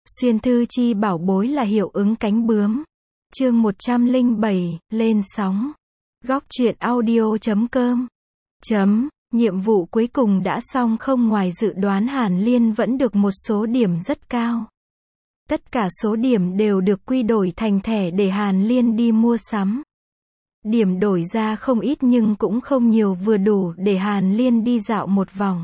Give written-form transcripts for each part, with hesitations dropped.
Xuyên thư chi bảo bối là hiệu ứng cánh bướm. Chương 107, lên sóng. Góc truyện audio.com. Nhiệm vụ cuối cùng đã xong, không ngoài dự đoán Hàn Liên vẫn được một số điểm rất cao. Tất cả số điểm đều được quy đổi thành thẻ để Hàn Liên đi mua sắm. Điểm đổi ra không ít nhưng cũng không nhiều, vừa đủ để Hàn Liên đi dạo một vòng.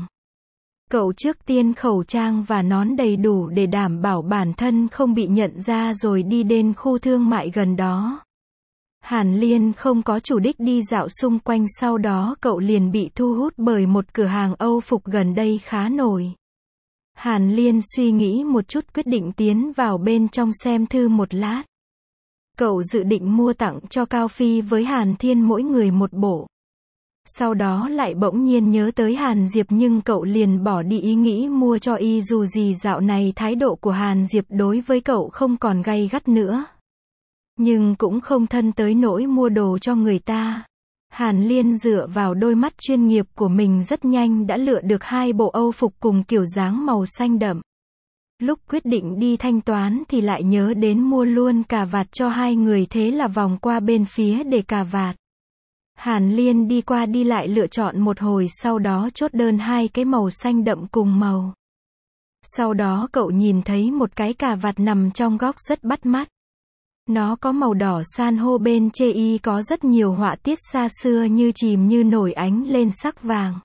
Cậu trước tiên khẩu trang và nón đầy đủ để đảm bảo bản thân không bị nhận ra rồi đi đến khu thương mại gần đó. Hàn Liên không có chủ đích đi dạo xung quanh, sau đó cậu liền bị thu hút bởi một cửa hàng Âu phục gần đây khá nổi. Hàn Liên suy nghĩ một chút, quyết định tiến vào bên trong xem thư một lát. Cậu dự định mua tặng cho Cao Phi với Hàn Thiên mỗi người một bộ. Sau đó lại bỗng nhiên nhớ tới Hàn Diệp, nhưng cậu liền bỏ đi ý nghĩ mua cho y, dù gì dạo này thái độ của Hàn Diệp đối với cậu không còn gay gắt nữa. Nhưng cũng không thân tới nỗi mua đồ cho người ta. Hàn Liên dựa vào đôi mắt chuyên nghiệp của mình rất nhanh đã lựa được 2 bộ Âu phục cùng kiểu dáng màu xanh đậm. Lúc quyết định đi thanh toán thì lại nhớ đến mua luôn cà vạt cho 2 người, thế là vòng qua bên phía để cà vạt. Hàn Liên đi qua đi lại lựa chọn một hồi, sau đó chốt đơn 2 cái màu xanh đậm cùng màu. Sau đó cậu nhìn thấy một cái cà vạt nằm trong góc rất bắt mắt. Nó có màu đỏ san hô, bên chê y có rất nhiều họa tiết xa xưa như chìm như nổi ánh lên sắc vàng.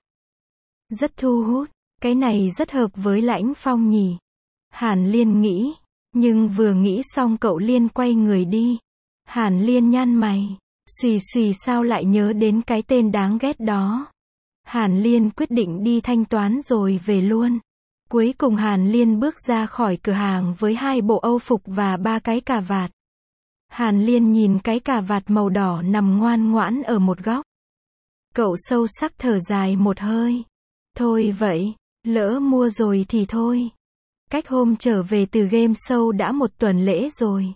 Rất thu hút, cái này rất hợp với Lãnh Phong nhỉ. Hàn Liên nghĩ, nhưng vừa nghĩ xong cậu liền quay người đi. Hàn Liên nhăn mày, xùy sao lại nhớ đến cái tên đáng ghét đó. Hàn Liên quyết định đi thanh toán rồi về luôn. Cuối cùng Hàn Liên bước ra khỏi cửa hàng với 2 bộ Âu phục và 3 cái cà vạt. Hàn Liên nhìn cái cà vạt màu đỏ nằm ngoan ngoãn ở một góc. Cậu sâu sắc thở dài một hơi. Thôi vậy, lỡ mua rồi thì thôi. Cách hôm trở về từ game show đã 1 tuần lễ rồi.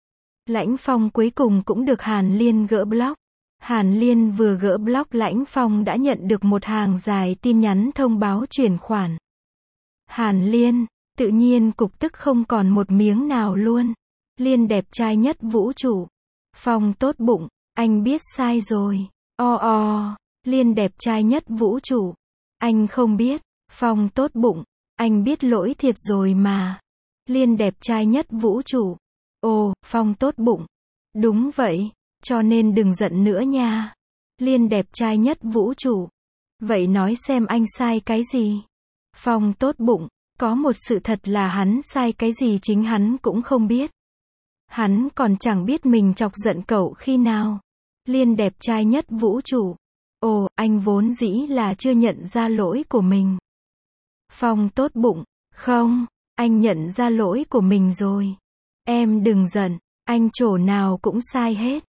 Lãnh Phong cuối cùng cũng được Hàn Liên gỡ block. Hàn Liên vừa gỡ block, Lãnh Phong đã nhận được một hàng dài tin nhắn thông báo chuyển khoản. Hàn Liên, tự nhiên cục tức không còn một miếng nào luôn. Liên đẹp trai nhất vũ trụ. Phong tốt bụng, anh biết sai rồi. Liên đẹp trai nhất vũ trụ. Anh không biết. Phong tốt bụng, anh biết lỗi thiệt rồi mà. Liên đẹp trai nhất vũ trụ. Phong tốt bụng. Đúng vậy, cho nên đừng giận nữa nha. Liên đẹp trai nhất vũ trụ. Vậy nói xem anh sai cái gì? Phong tốt bụng, có một sự thật là hắn sai cái gì chính hắn cũng không biết. Hắn còn chẳng biết mình chọc giận cậu khi nào. Liên đẹp trai nhất vũ trụ. Anh vốn dĩ là chưa nhận ra lỗi của mình. Phong tốt bụng, không, anh nhận ra lỗi của mình rồi. Em đừng giận, anh chỗ nào cũng sai hết.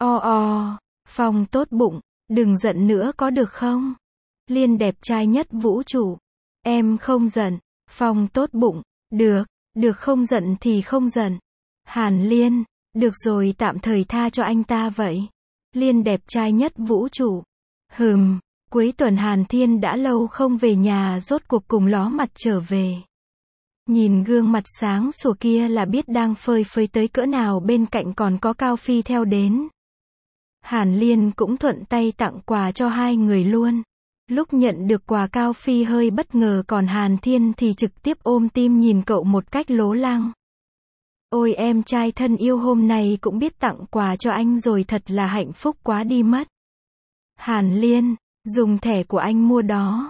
Phong tốt bụng, đừng giận nữa có được không? Liên đẹp trai nhất vũ trụ. Em không giận. Phong tốt bụng, được không giận thì không giận. Hàn Liên, được rồi, tạm thời tha cho anh ta vậy. Liên đẹp trai nhất vũ trụ. Cuối tuần Hàn Thiên đã lâu không về nhà, rốt cuộc cùng ló mặt trở về. Nhìn gương mặt sáng sủa kia là biết đang phơi phới tới cỡ nào, bên cạnh còn có Cao Phi theo đến. Hàn Liên cũng thuận tay tặng quà cho 2 người luôn. Lúc nhận được quà, Cao Phi hơi bất ngờ, còn Hàn Thiên thì trực tiếp ôm tim nhìn cậu một cách lố lăng. Ôi em trai thân yêu, hôm nay cũng biết tặng quà cho anh rồi, thật là hạnh phúc quá đi mất. Hàn Liên, dùng thẻ của anh mua đó.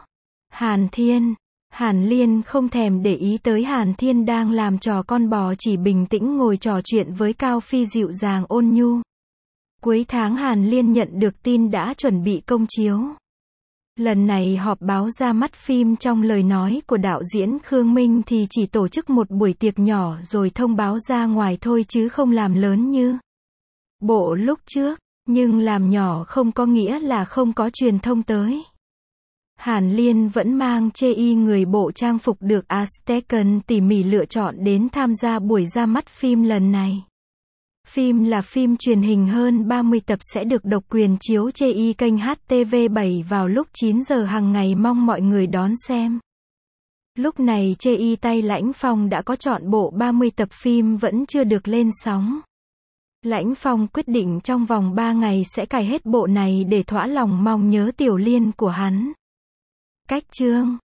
Hàn Liên không thèm để ý tới Hàn Thiên đang làm trò con bò, chỉ bình tĩnh ngồi trò chuyện với Cao Phi dịu dàng ôn nhu. Cuối tháng Hàn Liên nhận được tin đã chuẩn bị công chiếu. Lần này họp báo ra mắt phim, trong lời nói của đạo diễn Khương Minh thì chỉ tổ chức một buổi tiệc nhỏ rồi thông báo ra ngoài thôi, chứ không làm lớn như bộ lúc trước. Nhưng làm nhỏ không có nghĩa là không có truyền thông tới. Hàn Liên vẫn mang chê y người bộ trang phục được Aztecan tỉ mỉ lựa chọn đến tham gia buổi ra mắt phim lần này. Phim là phim truyền hình hơn 30 tập, sẽ được độc quyền chiếu chê y kênh HTV7 vào lúc 9 giờ hàng ngày, mong mọi người đón xem. Lúc này chê y tay Lãnh Phong đã có trọn bộ 30 tập phim vẫn chưa được lên sóng. Lãnh Phong quyết định trong vòng 3 ngày sẽ cày hết bộ này để thỏa lòng mong nhớ Tiểu Liên của hắn. Cách chương